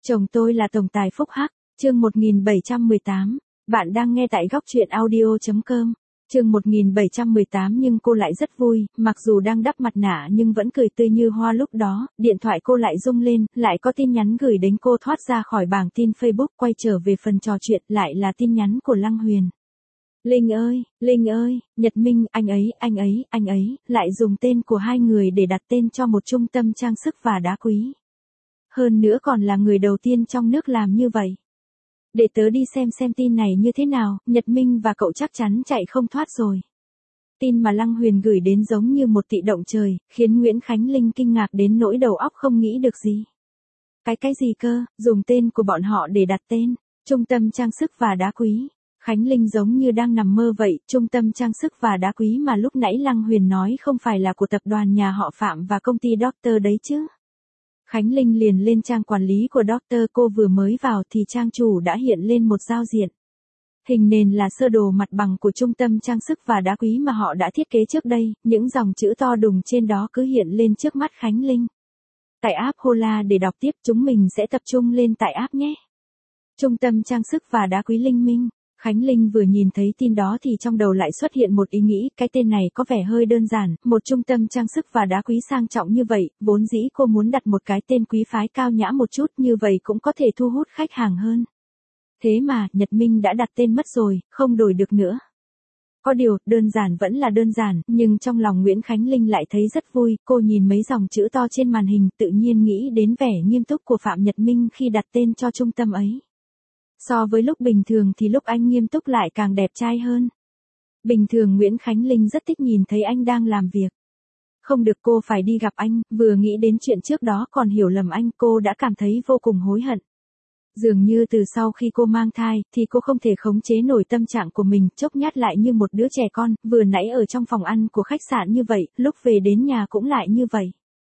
Chồng tôi là tổng tài phúc hắc, chương 1718. Bạn đang nghe tại góc truyện audio.com. Chương 1718 nhưng cô lại rất vui, mặc dù đang đắp mặt nạ nhưng vẫn cười tươi như hoa lúc đó, điện thoại cô lại rung lên, lại có tin nhắn gửi đến cô thoát ra khỏi bảng tin Facebook quay trở về phần trò chuyện lại là tin nhắn của Lăng Huyền. Linh ơi, Nhật Minh, anh ấy, lại dùng tên của hai người để đặt tên cho một trung tâm trang sức và đá quý. Hơn nữa còn là người đầu tiên trong nước làm như vậy. Để tớ đi xem tin này như thế nào, Nhật Minh và cậu chắc chắn chạy không thoát rồi. Tin mà Lăng Huyền gửi đến giống như một tị động trời, khiến Nguyễn Khánh Linh kinh ngạc đến nỗi đầu óc không nghĩ được gì. Cái gì cơ, dùng tên của bọn họ để đặt tên, trung tâm trang sức và đá quý. Khánh Linh giống như đang nằm mơ vậy, trung tâm trang sức và đá quý mà lúc nãy Lăng Huyền nói không phải là của tập đoàn nhà họ Phạm và công ty Doctor đấy chứ. Khánh Linh liền lên trang quản lý của Doctor, cô vừa mới vào thì trang chủ đã hiện lên một giao diện. Hình nền là sơ đồ mặt bằng của trung tâm trang sức và đá quý mà họ đã thiết kế trước đây, những dòng chữ to đùng trên đó cứ hiện lên trước mắt Khánh Linh. Tải app Hola để đọc tiếp, chúng mình sẽ tập trung lên tại app nhé. Trung tâm trang sức và đá quý Linh Minh. Khánh Linh vừa nhìn thấy tin đó thì trong đầu lại xuất hiện một ý nghĩ, cái tên này có vẻ hơi đơn giản, một trung tâm trang sức và đá quý sang trọng như vậy, vốn dĩ cô muốn đặt một cái tên quý phái cao nhã một chút, như vậy cũng có thể thu hút khách hàng hơn. Thế mà, Nhật Minh đã đặt tên mất rồi, không đổi được nữa. Có điều, đơn giản vẫn là đơn giản, nhưng trong lòng Nguyễn Khánh Linh lại thấy rất vui, cô nhìn mấy dòng chữ to trên màn hình, tự nhiên nghĩ đến vẻ nghiêm túc của Phạm Nhật Minh khi đặt tên cho trung tâm ấy. So với lúc bình thường thì lúc anh nghiêm túc lại càng đẹp trai hơn. Bình thường Nguyễn Khánh Linh rất thích nhìn thấy anh đang làm việc. Không được, cô phải đi gặp anh, vừa nghĩ đến chuyện trước đó còn hiểu lầm anh, cô đã cảm thấy vô cùng hối hận. Dường như từ sau khi cô mang thai thì cô không thể khống chế nổi tâm trạng của mình, chốc nhát lại như một đứa trẻ con, vừa nãy ở trong phòng ăn của khách sạn như vậy, lúc về đến nhà cũng lại như vậy.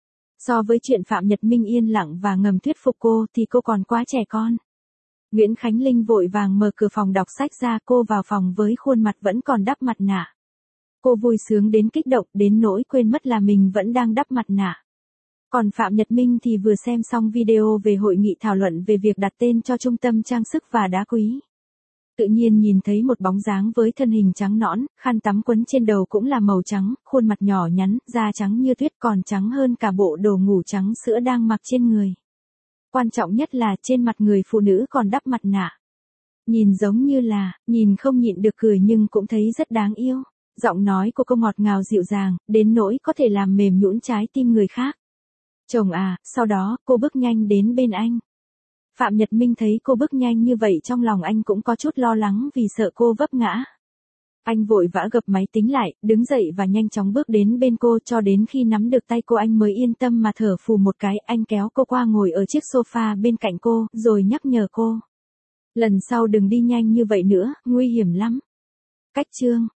So với chuyện Phạm Nhật Minh yên lặng và ngầm thuyết phục cô thì cô còn quá trẻ con. Nguyễn Khánh Linh vội vàng mở cửa phòng đọc sách ra, cô vào phòng với khuôn mặt vẫn còn đắp mặt nạ. Cô vui sướng đến kích động đến nỗi quên mất là mình vẫn đang đắp mặt nạ. Còn Phạm Nhật Minh thì vừa xem xong video về hội nghị thảo luận về việc đặt tên cho trung tâm trang sức và đá quý. Tự nhiên nhìn thấy một bóng dáng với thân hình trắng nõn, khăn tắm quấn trên đầu cũng là màu trắng, khuôn mặt nhỏ nhắn, da trắng như tuyết còn trắng hơn cả bộ đồ ngủ trắng sữa đang mặc trên người. Quan trọng nhất là trên mặt người phụ nữ còn đắp mặt nạ. Nhìn giống như là, nhìn không nhịn được cười nhưng cũng thấy rất đáng yêu. Giọng nói của cô ngọt ngào dịu dàng, đến nỗi có thể làm mềm nhũn trái tim người khác. Chồng à, sau đó, cô bước nhanh đến bên anh. Phạm Nhật Minh thấy cô bước nhanh như vậy trong lòng anh cũng có chút lo lắng vì sợ cô vấp ngã. Anh vội vã gập máy tính lại, đứng dậy và nhanh chóng bước đến bên cô cho đến khi nắm được tay cô anh mới yên tâm mà thở phù một cái, anh kéo cô qua ngồi ở chiếc sofa bên cạnh cô, rồi nhắc nhở cô. Lần sau đừng đi nhanh như vậy nữa, nguy hiểm lắm. Cách chương.